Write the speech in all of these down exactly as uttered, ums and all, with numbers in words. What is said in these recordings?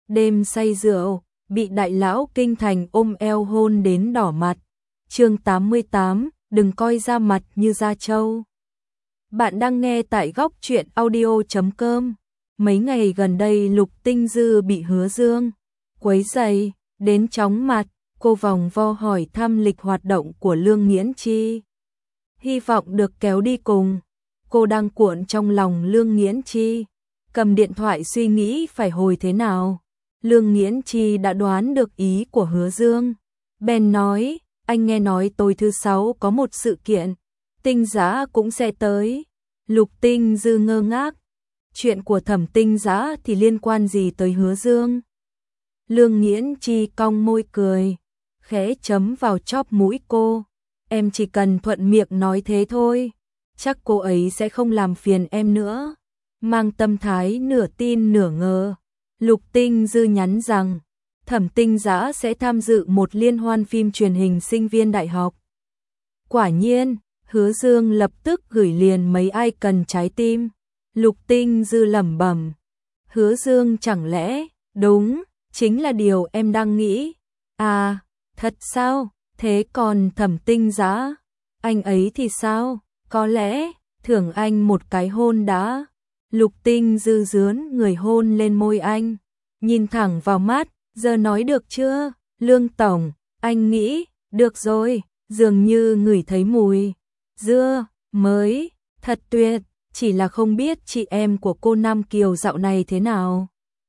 đêm say rượu, bị đại lão kinh thành ôm eo hôn đến đỏ mặt. Chương tám mươi tám, đừng coi da mặt như da trâu. Bạn đang nghe tại góc truyện audio chấm com. Mấy ngày gần đây Lục Tinh Dư bị Hứa Dương quấy rầy đến chóng mặt, cô vòng vo hỏi thăm lịch hoạt động của Lương Nghiễn Chi. Hy vọng được kéo đi cùng. Cô đang cuộn trong lòng Lương Nghiễn Chi, cầm điện thoại suy nghĩ phải hồi thế nào. Lương Nghiễn Chi đã đoán được ý của Hứa Dương. Bèn nói, anh nghe nói tối thứ sáu có một sự kiện, Tinh Dã cũng sẽ tới. Lục Tinh Dư ngơ ngác, chuyện của Thẩm Tinh Dã thì liên quan gì tới Hứa Dương? Lương Nghiễn Chi cong môi cười, khẽ chấm vào chóp mũi cô. Em chỉ cần thuận miệng nói thế thôi, chắc cô ấy sẽ không làm phiền em nữa. Mang tâm thái nửa tin nửa ngờ, Lục Tinh Dư nhắn rằng Thẩm Tinh Dã sẽ tham dự một liên hoan phim truyền hình sinh viên đại học. Quả nhiên, Hứa Dương lập tức gửi liền mấy icon trái tim. Lục Tinh Dư lẩm bẩm, Hứa Dương chẳng lẽ, đúng, chính là điều em đang nghĩ. À, thật sao? Thế còn Thẩm Tinh Dã, anh ấy thì sao? Có lẽ, thưởng anh một cái hôn đã. Lục Tinh Dư dướn người hôn lên môi anh, nhìn thẳng vào mắt, giờ nói được chưa? Lương Tổng, anh nghĩ, được rồi, dường như ngửi thấy mùi dưa mới, thật tuyệt, chỉ là không biết chị em của cô Nam Kiều dạo này thế nào.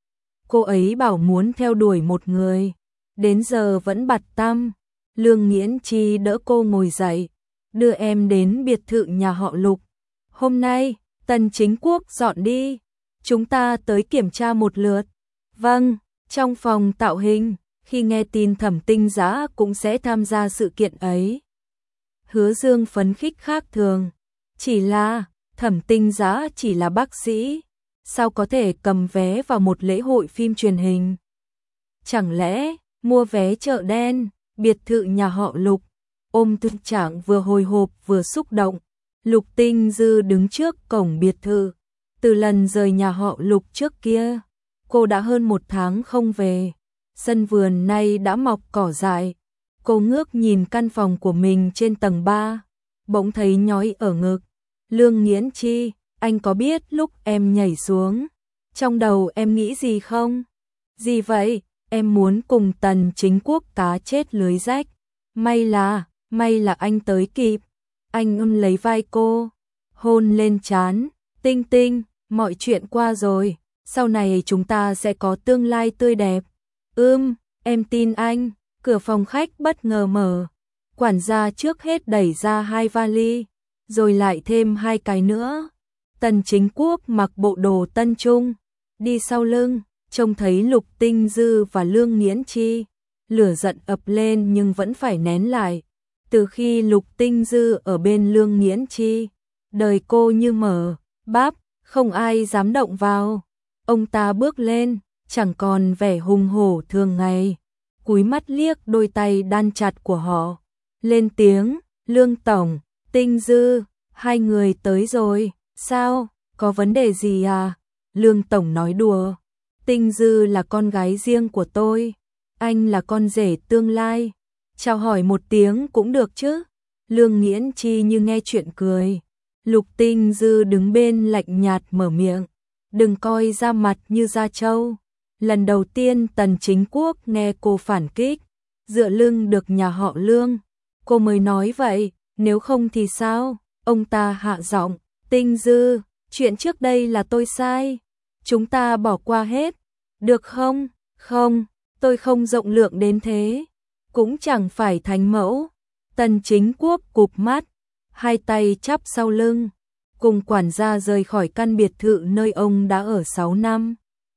Cô ấy bảo muốn theo đuổi một người, đến giờ vẫn bặt tăm. Lương Nghiễn Chi đỡ cô ngồi dậy, đưa em đến biệt thự nhà họ Lục. Hôm nay, Tần Chính Quốc dọn đi, chúng ta tới kiểm tra một lượt. Vâng, trong phòng tạo hình, khi nghe tin Thẩm Tinh Dã cũng sẽ tham gia sự kiện ấy. Hứa Dương phấn khích khác thường, chỉ là, Thẩm Tinh Dã chỉ là bác sĩ, sao có thể cầm vé vào một lễ hội phim truyền hình? Chẳng lẽ, mua vé chợ đen? Biệt thự nhà họ Lục, ôm thực trạng vừa hồi hộp vừa xúc động. Lục Tinh Dư đứng trước cổng biệt thự. Từ lần rời nhà họ Lục trước kia, cô đã hơn một tháng không về. Sân vườn nay đã mọc cỏ dại. Cô ngước nhìn căn phòng của mình trên tầng ba, bỗng thấy nhói ở ngực. Lương Nghiễn Chi, anh có biết lúc em nhảy xuống, trong đầu em nghĩ gì không? Gì vậy? Em muốn cùng Tần Chính Quốc cá chết lưới rách. May là, may là anh tới kịp. Anh ôm lấy vai cô, hôn lên trán. Tinh Tinh, mọi chuyện qua rồi, sau này chúng ta sẽ có tương lai tươi đẹp. Ưm, em tin anh. Cửa phòng khách bất ngờ mở. Quản gia trước hết đẩy ra hai vali, rồi lại thêm hai cái nữa. Tần Chính Quốc mặc bộ đồ tân trung, đi sau lưng. Trông thấy Lục Tinh Dư và Lương Nghiễn Chi, lửa giận ập lên nhưng vẫn phải nén lại. Từ khi Lục Tinh Dư ở bên Lương Nghiễn Chi, đời cô như mở bắp, không ai dám động vào. Ông ta bước lên, chẳng còn vẻ hùng hổ thường ngày, cúi mắt liếc đôi tay đan chặt của họ, lên tiếng, Lương Tổng, Tinh Dư, hai người tới rồi, sao, có vấn đề gì à? Lương Tổng nói đùa. Tinh Dư là con gái riêng của tôi, anh là con rể tương lai, chào hỏi một tiếng cũng được chứ. Lương Nghiễn Chi như nghe chuyện cười. Lục Tinh Dư đứng bên lạnh nhạt mở miệng, đừng coi da mặt như da trâu. Lần đầu tiên Tần Chính Quốc nghe cô phản kích, dựa lưng được nhà họ Lương, cô mới nói vậy, nếu không thì sao? Ông ta hạ giọng, Tinh Dư, chuyện trước đây là tôi sai. Chúng ta bỏ qua hết, được không? Không, tôi không rộng lượng đến thế, cũng chẳng phải thánh mẫu. Tần Chính Quốc cụp mắt, hai tay chắp sau lưng, cùng quản gia rời khỏi căn biệt thự nơi ông đã ở sáu năm.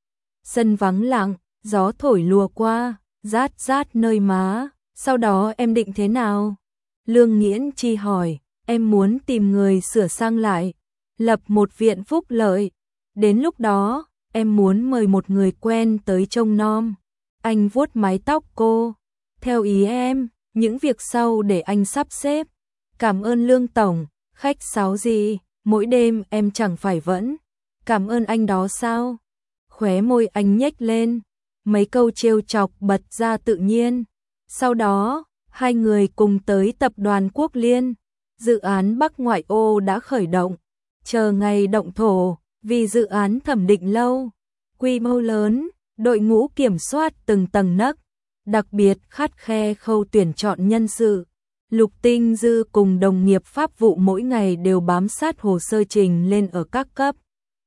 Sân vắng lặng, gió thổi lùa qua, rát rát nơi má. Sau đó em định thế nào? Lương Nghiễn Chi hỏi. Em muốn tìm người sửa sang lại, lập một viện phúc lợi. Đến lúc đó, em muốn mời một người quen tới trông nom. Anh vuốt mái tóc cô. Theo ý em, những việc sau để anh sắp xếp. Cảm ơn Lương Tổng, khách sáo gì, mỗi đêm em chẳng phải vẫn cảm ơn anh đó sao? Khóe môi anh nhếch lên, mấy câu trêu chọc bật ra tự nhiên. Sau đó, hai người cùng tới tập đoàn Quốc Liên. Dự án Bắc Ngoại ô đã khởi động, chờ ngày động thổ, vì dự án thẩm định lâu, quy mô lớn, đội ngũ kiểm soát từng tầng nấc, đặc biệt khắt khe khâu tuyển chọn nhân sự. Lục Tinh Dư cùng đồng nghiệp pháp vụ mỗi ngày đều bám sát hồ sơ trình lên ở các cấp.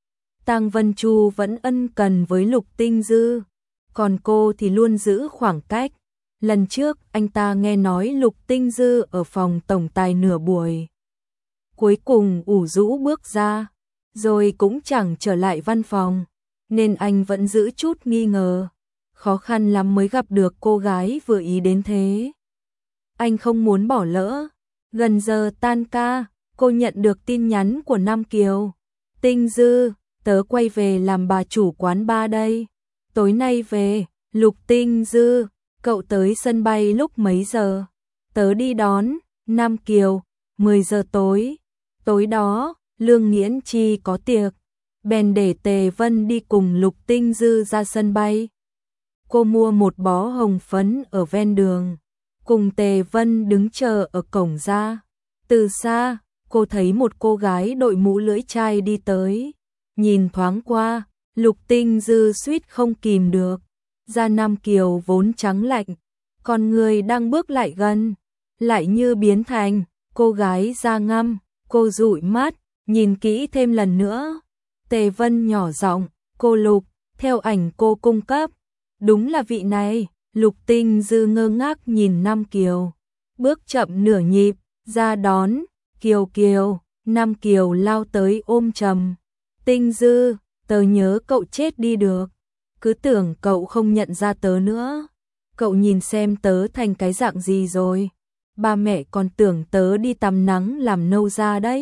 Tang Vân Chu vẫn ân cần với Lục Tinh Dư, còn cô thì luôn giữ khoảng cách. Lần trước anh ta nghe nói Lục Tinh Dư ở phòng tổng tài nửa buổi, cuối cùng ủ rũ bước ra, rồi cũng chẳng trở lại văn phòng, nên anh vẫn giữ chút nghi ngờ. Khó khăn lắm mới gặp được cô gái vừa ý đến thế. Anh không muốn bỏ lỡ. Gần giờ tan ca, cô nhận được tin nhắn của Nam Kiều. Tinh Dư, tớ quay về làm bà chủ quán bar đây. Tối nay về. Lục Tinh Dư, cậu tới sân bay lúc mấy giờ? Tớ đi đón. Nam Kiều, mười giờ tối. Tối đó, Lương Nghiễn Chi có tiệc, bèn để Tề Vân đi cùng Lục Tinh Dư ra sân bay. Cô mua một bó hồng phấn ở ven đường, cùng Tề Vân đứng chờ ở cổng ra. Từ xa, cô thấy một cô gái đội mũ lưỡi chai đi tới. Nhìn thoáng qua, Lục Tinh Dư suýt không kìm được. Da Nam Kiều vốn trắng lạnh, còn người đang bước lại gần, lại như biến thành cô gái da ngăm. Cô dụi mắt, nhìn kỹ thêm lần nữa. Tề Vân nhỏ giọng, cô Lục, theo ảnh cô cung cấp, đúng là vị này. Lục Tinh Dư ngơ ngác nhìn Nam Kiều, bước chậm nửa nhịp, ra đón. Kiều Kiều, Nam Kiều lao tới ôm chầm. Tinh Dư, tớ nhớ cậu chết đi được, cứ tưởng cậu không nhận ra tớ nữa. Cậu nhìn xem tớ thành cái dạng gì rồi, ba mẹ còn tưởng tớ đi tắm nắng làm nâu da đấy.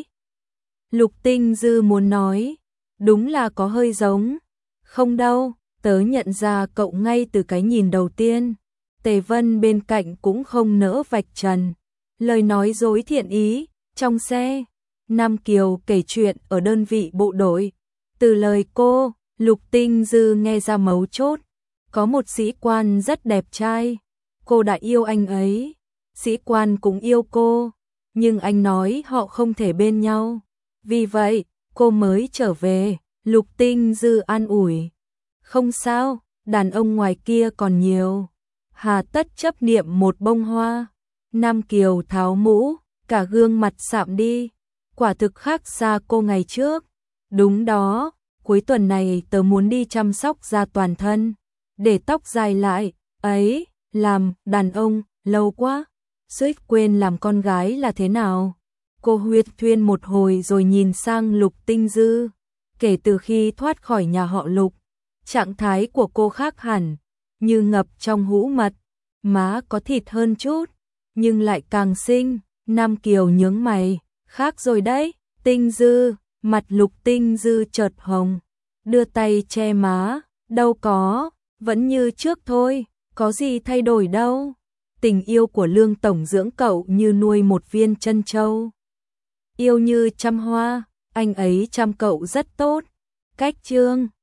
Lục Tinh Dư muốn nói, đúng là có hơi giống. Không đâu, tớ nhận ra cậu ngay từ cái nhìn đầu tiên. Tề Vân bên cạnh cũng không nỡ vạch trần, lời nói dối thiện ý. Trong xe, Nam Kiều kể chuyện ở đơn vị bộ đội. Từ lời cô, Lục Tinh Dư nghe ra mấu chốt. Có một sĩ quan rất đẹp trai, cô đã yêu anh ấy. Sĩ quan cũng yêu cô, nhưng anh nói họ không thể bên nhau. Vì vậy, cô mới trở về. Lục Tinh Dư an ủi, không sao, đàn ông ngoài kia còn nhiều, hà tất chấp niệm một bông hoa. Nam Kiều tháo mũ, cả gương mặt sạm đi, quả thực khác xa cô ngày trước. Đúng đó, cuối tuần này tớ muốn đi chăm sóc da toàn thân, để tóc dài lại. Ấy, làm đàn ông lâu quá, suýt quên làm con gái là thế nào. Cô huyết thuyên một hồi rồi nhìn sang Lục Tinh Dư. Kể từ khi thoát khỏi nhà họ Lục, trạng thái của cô khác hẳn, như ngập trong hũ mật. Má có thịt hơn chút, nhưng lại càng xinh. Nam Kiều nhướng mày, khác rồi đấy. Tinh Dư, mặt Lục Tinh Dư chợt hồng, đưa tay che má. Đâu có, vẫn như trước thôi, có gì thay đổi đâu. Tình yêu của Lương tổng dưỡng cậu như nuôi một viên trân châu, yêu như chăm hoa, anh ấy chăm cậu rất tốt. Cách chương